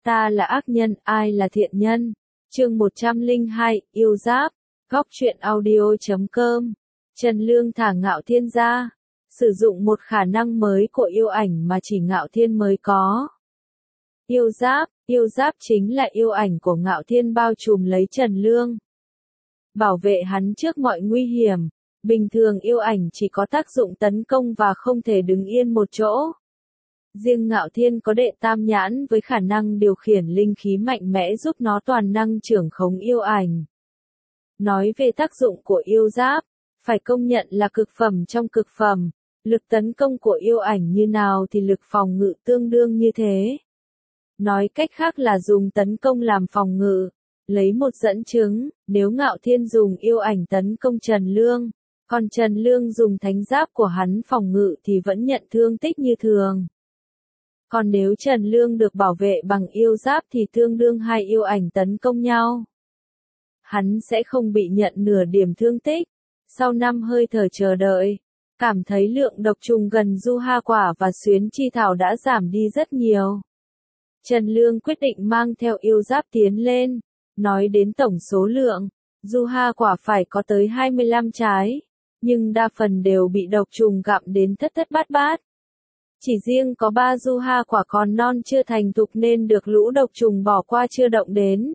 Ta là ác nhân, ai là thiện nhân? Chương 102, yêu giáp. Góc truyện audio.com. Trần Lương thả Ngạo Thiên ra. Sử dụng một khả năng mới của yêu ảnh mà chỉ Ngạo Thiên mới có. Yêu giáp chính là yêu ảnh của Ngạo Thiên bao trùm lấy Trần Lương. Bảo vệ hắn trước mọi nguy hiểm. Bình thường yêu ảnh chỉ có tác dụng tấn công và không thể đứng yên một chỗ. Riêng Ngạo Thiên có đệ tam nhãn với khả năng điều khiển linh khí mạnh mẽ giúp nó toàn năng trưởng khống yêu ảnh. Nói về tác dụng của yêu giáp, phải công nhận là cực phẩm trong cực phẩm. Lực tấn công của yêu ảnh như nào thì lực phòng ngự tương đương như thế. Nói cách khác là dùng tấn công làm phòng ngự. Lấy một dẫn chứng, nếu Ngạo Thiên dùng yêu ảnh tấn công Trần Lương, còn Trần Lương dùng thánh giáp của hắn phòng ngự thì vẫn nhận thương tích như thường. Còn nếu Trần Lương được bảo vệ bằng yêu giáp thì tương đương hai yêu ảnh tấn công nhau. Hắn sẽ không bị nhận nửa điểm thương tích. Sau 5 hơi thở chờ đợi, cảm thấy lượng độc trùng gần du ha quả và xuyến chi thảo đã giảm đi rất nhiều. Trần Lương quyết định mang theo yêu giáp tiến lên. Nói đến tổng số lượng, du ha quả phải có tới 25 trái, nhưng đa phần đều bị độc trùng gặm đến thất thất bát bát. Chỉ riêng có 3 du ha quả còn non chưa thành thục nên được lũ độc trùng bỏ qua chưa động đến.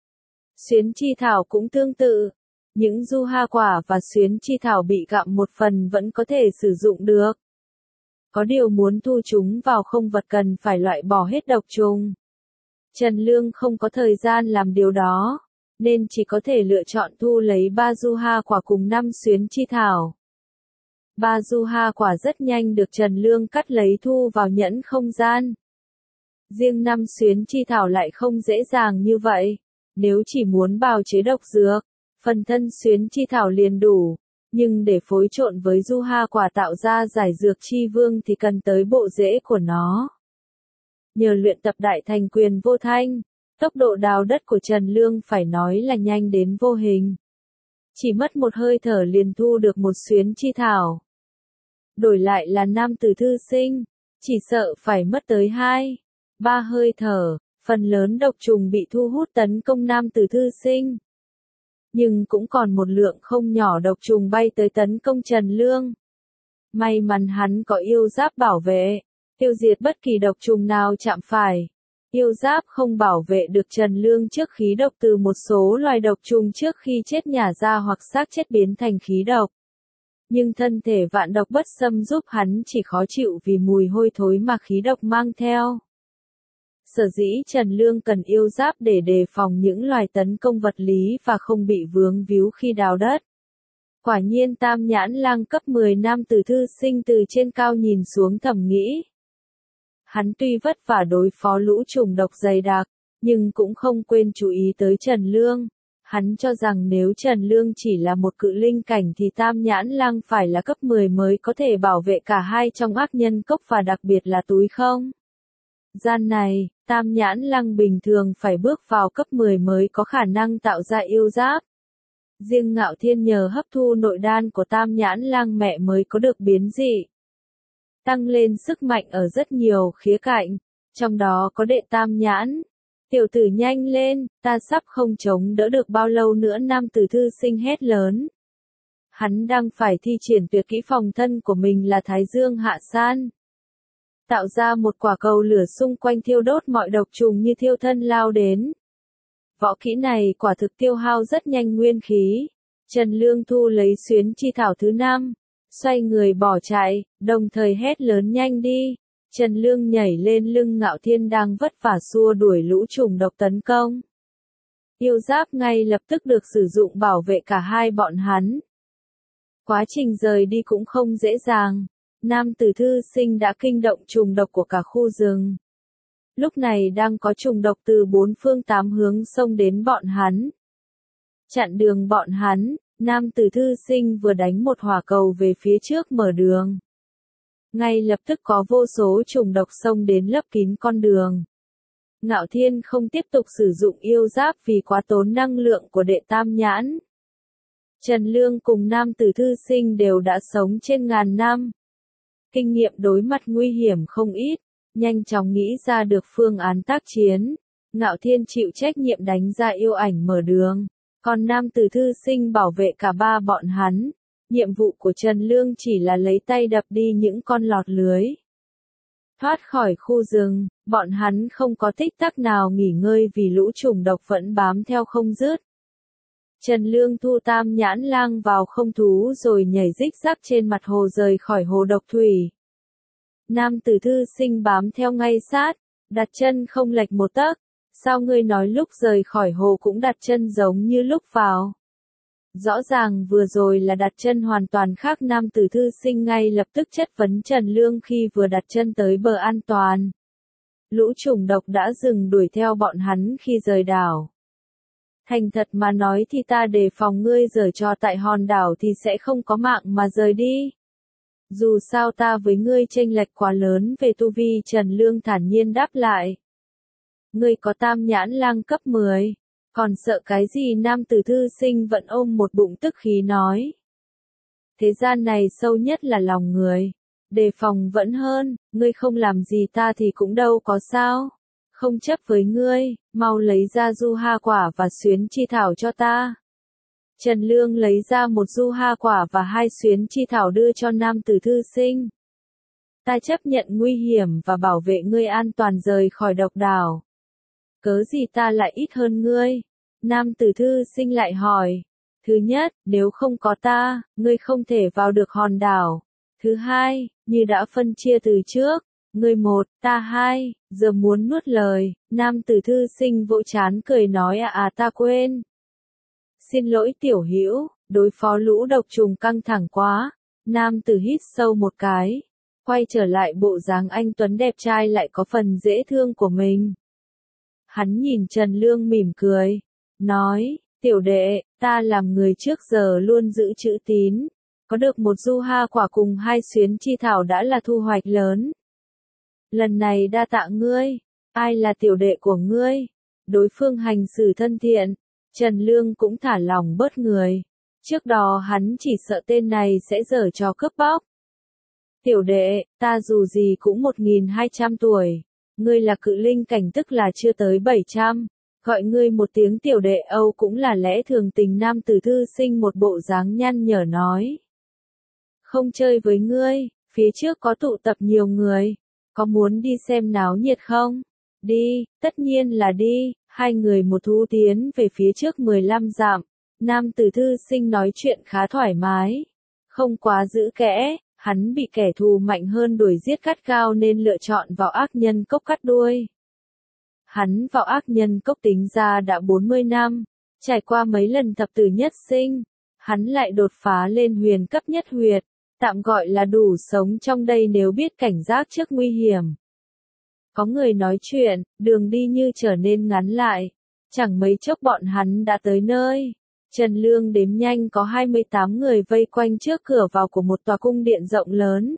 Xuyến chi thảo cũng tương tự. Những du ha quả và xuyến chi thảo bị gặm một phần vẫn có thể sử dụng được. Có điều muốn thu chúng vào không vật cần phải loại bỏ hết độc trùng. Trần Lương không có thời gian làm điều đó, nên chỉ có thể lựa chọn thu lấy 3 du ha quả cùng 5 xuyến chi thảo. 3 du ha quả rất nhanh được Trần Lương cắt lấy thu vào nhẫn không gian. Riêng 5 xuyến chi thảo lại không dễ dàng như vậy. Nếu chỉ muốn bào chế độc dược, phần thân xuyến chi thảo liền đủ, nhưng để phối trộn với du ha quả tạo ra giải dược chi vương thì cần tới bộ rễ của nó. Nhờ luyện tập đại thành quyền vô thanh, tốc độ đào đất của Trần Lương phải nói là nhanh đến vô hình. Chỉ mất một hơi thở liền thu được một xuyến chi thảo. Đổi lại là nam tử thư sinh, chỉ sợ phải mất tới 2-3 hơi thở, phần lớn độc trùng bị thu hút tấn công nam tử thư sinh. Nhưng cũng còn một lượng không nhỏ độc trùng bay tới tấn công Trần Lương. May mắn hắn có yêu giáp bảo vệ, tiêu diệt bất kỳ độc trùng nào chạm phải. Yêu giáp không bảo vệ được Trần Lương trước khí độc từ một số loài độc trùng trước khi chết nhả ra hoặc xác chết biến thành khí độc. Nhưng thân thể vạn độc bất xâm giúp hắn chỉ khó chịu vì mùi hôi thối mà khí độc mang theo. Sở dĩ Trần Lương cần yêu giáp để đề phòng những loài tấn công vật lý và không bị vướng víu khi đào đất. Quả nhiên tam nhãn lang cấp 10 nam tử thư sinh từ trên cao nhìn xuống thầm nghĩ. Hắn tuy vất vả đối phó lũ trùng độc dày đặc, nhưng cũng không quên chú ý tới Trần Lương. Hắn cho rằng nếu Trần Lương chỉ là một cự linh cảnh thì tam nhãn lang phải là cấp 10 mới có thể bảo vệ cả hai trong ác nhân cốc và đặc biệt là túi không. Gian này, tam nhãn lang bình thường phải bước vào cấp 10 mới có khả năng tạo ra yêu giáp. Riêng Ngạo Thiên nhờ hấp thu nội đan của tam nhãn lang mẹ mới có được biến dị. Tăng lên sức mạnh ở rất nhiều khía cạnh, trong đó có đệ tam nhãn. Tiểu tử nhanh lên, ta sắp không chống đỡ được bao lâu nữa nam tử thư sinh hét lớn. Hắn đang phải thi triển tuyệt kỹ phòng thân của mình là Thái Dương Hạ San. Tạo ra một quả cầu lửa xung quanh thiêu đốt mọi độc trùng như thiêu thân lao đến. Võ kỹ này quả thực tiêu hao rất nhanh nguyên khí. Trần Lương thu lấy xuyến chi thảo thứ 5, xoay người bỏ chạy, đồng thời hét lớn nhanh đi. Trần Lương nhảy lên lưng Ngạo Thiên đang vất vả xua đuổi lũ trùng độc tấn công. Yêu giáp ngay lập tức được sử dụng bảo vệ cả hai bọn hắn. Quá trình rời đi cũng không dễ dàng. Nam tử thư sinh đã kinh động trùng độc của cả khu rừng. Lúc này đang có trùng độc từ 4 phương 8 hướng xông đến bọn hắn. Chặn đường bọn hắn, nam tử thư sinh vừa đánh một hỏa cầu về phía trước mở đường. Ngay lập tức có vô số trùng độc xông đến lấp kín con đường. Ngạo Thiên không tiếp tục sử dụng yêu giáp vì quá tốn năng lượng của đệ tam nhãn. Trần Lương cùng nam tử thư sinh đều đã sống trên ngàn năm. Kinh nghiệm đối mặt nguy hiểm không ít, nhanh chóng nghĩ ra được phương án tác chiến. Ngạo Thiên chịu trách nhiệm đánh ra yêu ảnh mở đường, còn nam tử thư sinh bảo vệ cả ba bọn hắn. Nhiệm vụ của Trần Lương chỉ là lấy tay đập đi những con lọt lưới. Thoát khỏi khu rừng, bọn hắn không có tích tắc nào nghỉ ngơi vì lũ trùng độc vẫn bám theo không dứt. Trần Lương thu tam nhãn lang vào không thú rồi nhảy rích rắc trên mặt hồ rời khỏi hồ độc thủy. Nam tử thư sinh bám theo ngay sát, đặt chân không lệch một tấc. Sao ngươi nói lúc rời khỏi hồ cũng đặt chân giống như lúc vào? Rõ ràng vừa rồi là đặt chân hoàn toàn khác. Nam tử thư sinh ngay lập tức chất vấn Trần Lương khi vừa đặt chân tới bờ an toàn. Lũ trùng độc đã dừng đuổi theo bọn hắn khi rời đảo. Thành thật mà nói thì ta đề phòng ngươi giở trò tại hòn đảo thì sẽ không có mạng mà rời đi. Dù sao ta với ngươi chênh lệch quá lớn về tu vi. Trần Lương thản nhiên đáp lại. Ngươi có tam nhãn lang cấp 10, còn sợ cái gì? Nam tử thư sinh vẫn ôm một bụng tức khí nói. Thế gian này sâu nhất là lòng người, đề phòng vẫn hơn, ngươi không làm gì ta thì cũng đâu có sao. Không chấp với ngươi, mau lấy ra du ha quả và xuyến chi thảo cho ta. Trần Lương lấy ra một du ha quả và 2 xuyến chi thảo đưa cho nam tử thư sinh. Ta chấp nhận nguy hiểm và bảo vệ ngươi an toàn rời khỏi độc đảo. Cớ gì ta lại ít hơn ngươi? Nam tử thư sinh lại hỏi. Thứ nhất, nếu không có ta, ngươi không thể vào được hòn đảo. Thứ hai, như đã phân chia từ trước, ngươi 1, ta 2, giờ muốn nuốt lời. Nam tử thư sinh vỗ trán cười nói ta quên. Xin lỗi tiểu hữu, đối phó lũ độc trùng căng thẳng quá. Nam tử hít sâu một cái, quay trở lại bộ dáng anh tuấn đẹp trai lại có phần dễ thương của mình. Hắn nhìn Trần Lương mỉm cười, nói, tiểu đệ, ta làm người trước giờ luôn giữ chữ tín, có được một du ha quả cùng 2 xuyến chi thảo đã là thu hoạch lớn. Lần này đa tạ ngươi, ai là tiểu đệ của ngươi? Đối phương hành xử thân thiện, Trần Lương cũng thả lòng bớt người, trước đó hắn chỉ sợ tên này sẽ giở trò cướp bóc. Tiểu đệ, ta dù gì cũng 1200 tuổi. Ngươi là cự linh cảnh tức là chưa tới 700, gọi ngươi một tiếng tiểu đệ Âu cũng là lẽ thường tình. Nam tử thư sinh một bộ dáng nhăn nhở nói. Không chơi với ngươi, phía trước có tụ tập nhiều người, có muốn đi xem náo nhiệt không? Đi, tất nhiên là đi. 2 người một thú tiến về phía trước 15 dặm, nam tử thư sinh nói chuyện khá thoải mái, không quá giữ kẽ. Hắn bị kẻ thù mạnh hơn đuổi giết gắt gao nên lựa chọn vào ác nhân cốc cắt đuôi. Hắn vào ác nhân cốc tính ra đã 40 năm, trải qua mấy lần thập tử nhất sinh, hắn lại đột phá lên huyền cấp nhất huyệt, tạm gọi là đủ sống trong đây nếu biết cảnh giác trước nguy hiểm. Có người nói chuyện, đường đi như trở nên ngắn lại, chẳng mấy chốc bọn hắn đã tới nơi. Trần Lương đếm nhanh có 28 người vây quanh trước cửa vào của một tòa cung điện rộng lớn.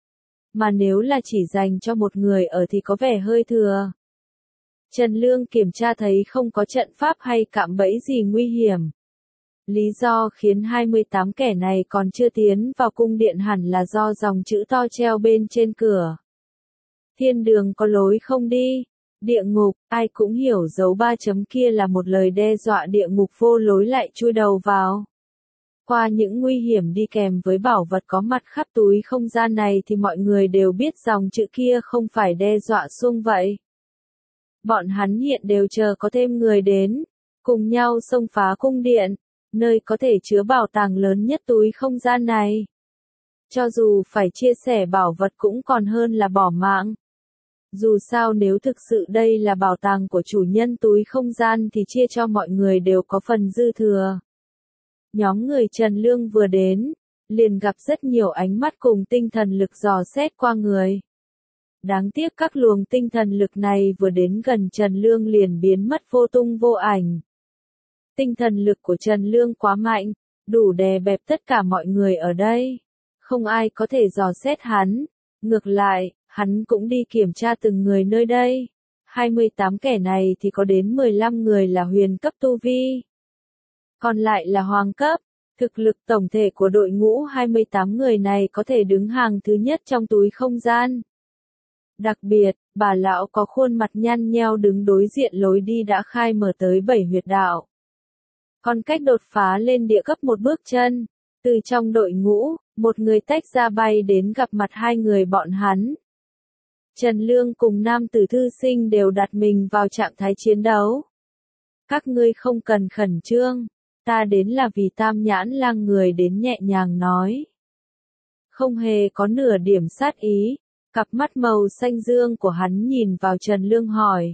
Mà nếu là chỉ dành cho một người ở thì có vẻ hơi thừa. Trần Lương kiểm tra thấy không có trận pháp hay cạm bẫy gì nguy hiểm. Lý do khiến 28 kẻ này còn chưa tiến vào cung điện hẳn là do dòng chữ to treo bên trên cửa. Thiên đường có lối không đi. Địa ngục, ai cũng hiểu dấu 3 chấm kia là một lời đe dọa địa ngục vô lối lại chui đầu vào. Qua những nguy hiểm đi kèm với bảo vật có mặt khắp túi không gian này thì mọi người đều biết dòng chữ kia không phải đe dọa xuông vậy. Bọn hắn hiện đều chờ có thêm người đến, cùng nhau xông phá cung điện, nơi có thể chứa bảo tàng lớn nhất túi không gian này. Cho dù phải chia sẻ bảo vật cũng còn hơn là bỏ mạng. Dù sao nếu thực sự đây là bảo tàng của chủ nhân túi không gian thì chia cho mọi người đều có phần dư thừa. Nhóm người Trần Lương vừa đến, liền gặp rất nhiều ánh mắt cùng tinh thần lực dò xét qua người. Đáng tiếc các luồng tinh thần lực này vừa đến gần Trần Lương liền biến mất vô tung vô ảnh. Tinh thần lực của Trần Lương quá mạnh, đủ đè bẹp tất cả mọi người ở đây. Không ai có thể dò xét hắn. Ngược lại, hắn cũng đi kiểm tra từng người nơi đây. 28 kẻ này thì có đến 15 người là huyền cấp tu vi. Còn lại là hoàng cấp. Thực lực tổng thể của đội ngũ 28 người này có thể đứng hàng thứ nhất trong túi không gian. Đặc biệt, bà lão có khuôn mặt nhăn nheo đứng đối diện lối đi đã khai mở tới 7 huyệt đạo. Còn cách đột phá lên địa cấp một bước chân, từ trong đội ngũ, một người tách ra bay đến gặp mặt hai người bọn hắn. Trần Lương cùng nam tử thư sinh đều đặt mình vào trạng thái chiến đấu. Các ngươi không cần khẩn trương, ta đến là vì Tam Nhãn Lang, người đến nhẹ nhàng nói. Không hề có nửa điểm sát ý, cặp mắt màu xanh dương của hắn nhìn vào Trần Lương hỏi.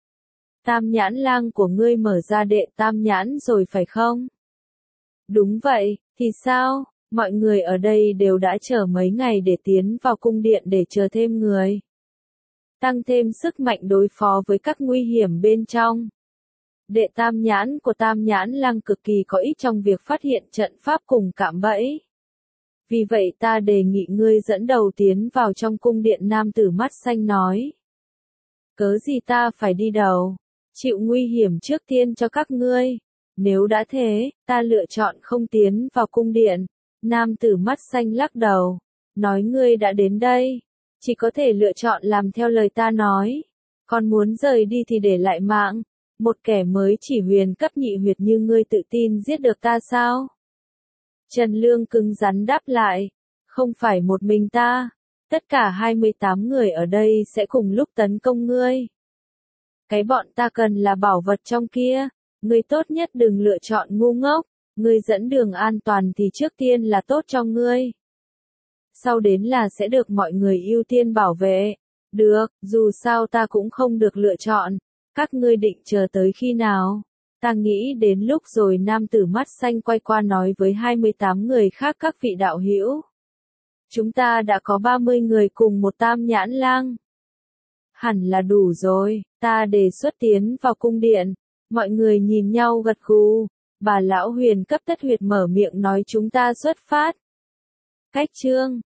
Tam Nhãn Lang của ngươi mở ra đệ Tam Nhãn rồi phải không? Đúng vậy, thì sao? Mọi người ở đây đều đã chờ mấy ngày để tiến vào cung điện để chờ thêm người. Tăng thêm sức mạnh đối phó với các nguy hiểm bên trong. Đệ Tam Nhãn của Tam Nhãn Lang cực kỳ có ích trong việc phát hiện trận pháp cùng cạm bẫy. Vì vậy ta đề nghị ngươi dẫn đầu tiến vào trong cung điện, nam tử mắt xanh nói. Cớ gì ta phải đi đầu, chịu nguy hiểm trước tiên cho các ngươi. Nếu đã thế, ta lựa chọn không tiến vào cung điện. Nam tử mắt xanh lắc đầu, nói ngươi đã đến đây, chỉ có thể lựa chọn làm theo lời ta nói. Còn muốn rời đi thì để lại mạng. Một kẻ mới chỉ huyền cấp nhị huyệt như ngươi tự tin giết được ta sao? Trần Lương cứng rắn đáp lại, không phải một mình ta, tất cả 28 người ở đây sẽ cùng lúc tấn công ngươi. Cái bọn ta cần là bảo vật trong kia, ngươi tốt nhất đừng lựa chọn ngu ngốc, ngươi dẫn đường an toàn thì trước tiên là tốt cho ngươi. Sau đến là sẽ được mọi người ưu tiên bảo vệ. Được, dù sao ta cũng không được lựa chọn, các ngươi định chờ tới khi nào? Ta nghĩ đến lúc rồi. Nam tử mắt xanh quay qua nói với 28 người khác, các vị đạo hữu. Chúng ta đã có 30 người cùng một Tam Nhãn Lang. Hẳn là đủ rồi, ta đề xuất tiến vào cung điện. Mọi người nhìn nhau gật gù. Bà lão huyền cấp thất huyệt mở miệng nói chúng ta xuất phát. Cách chương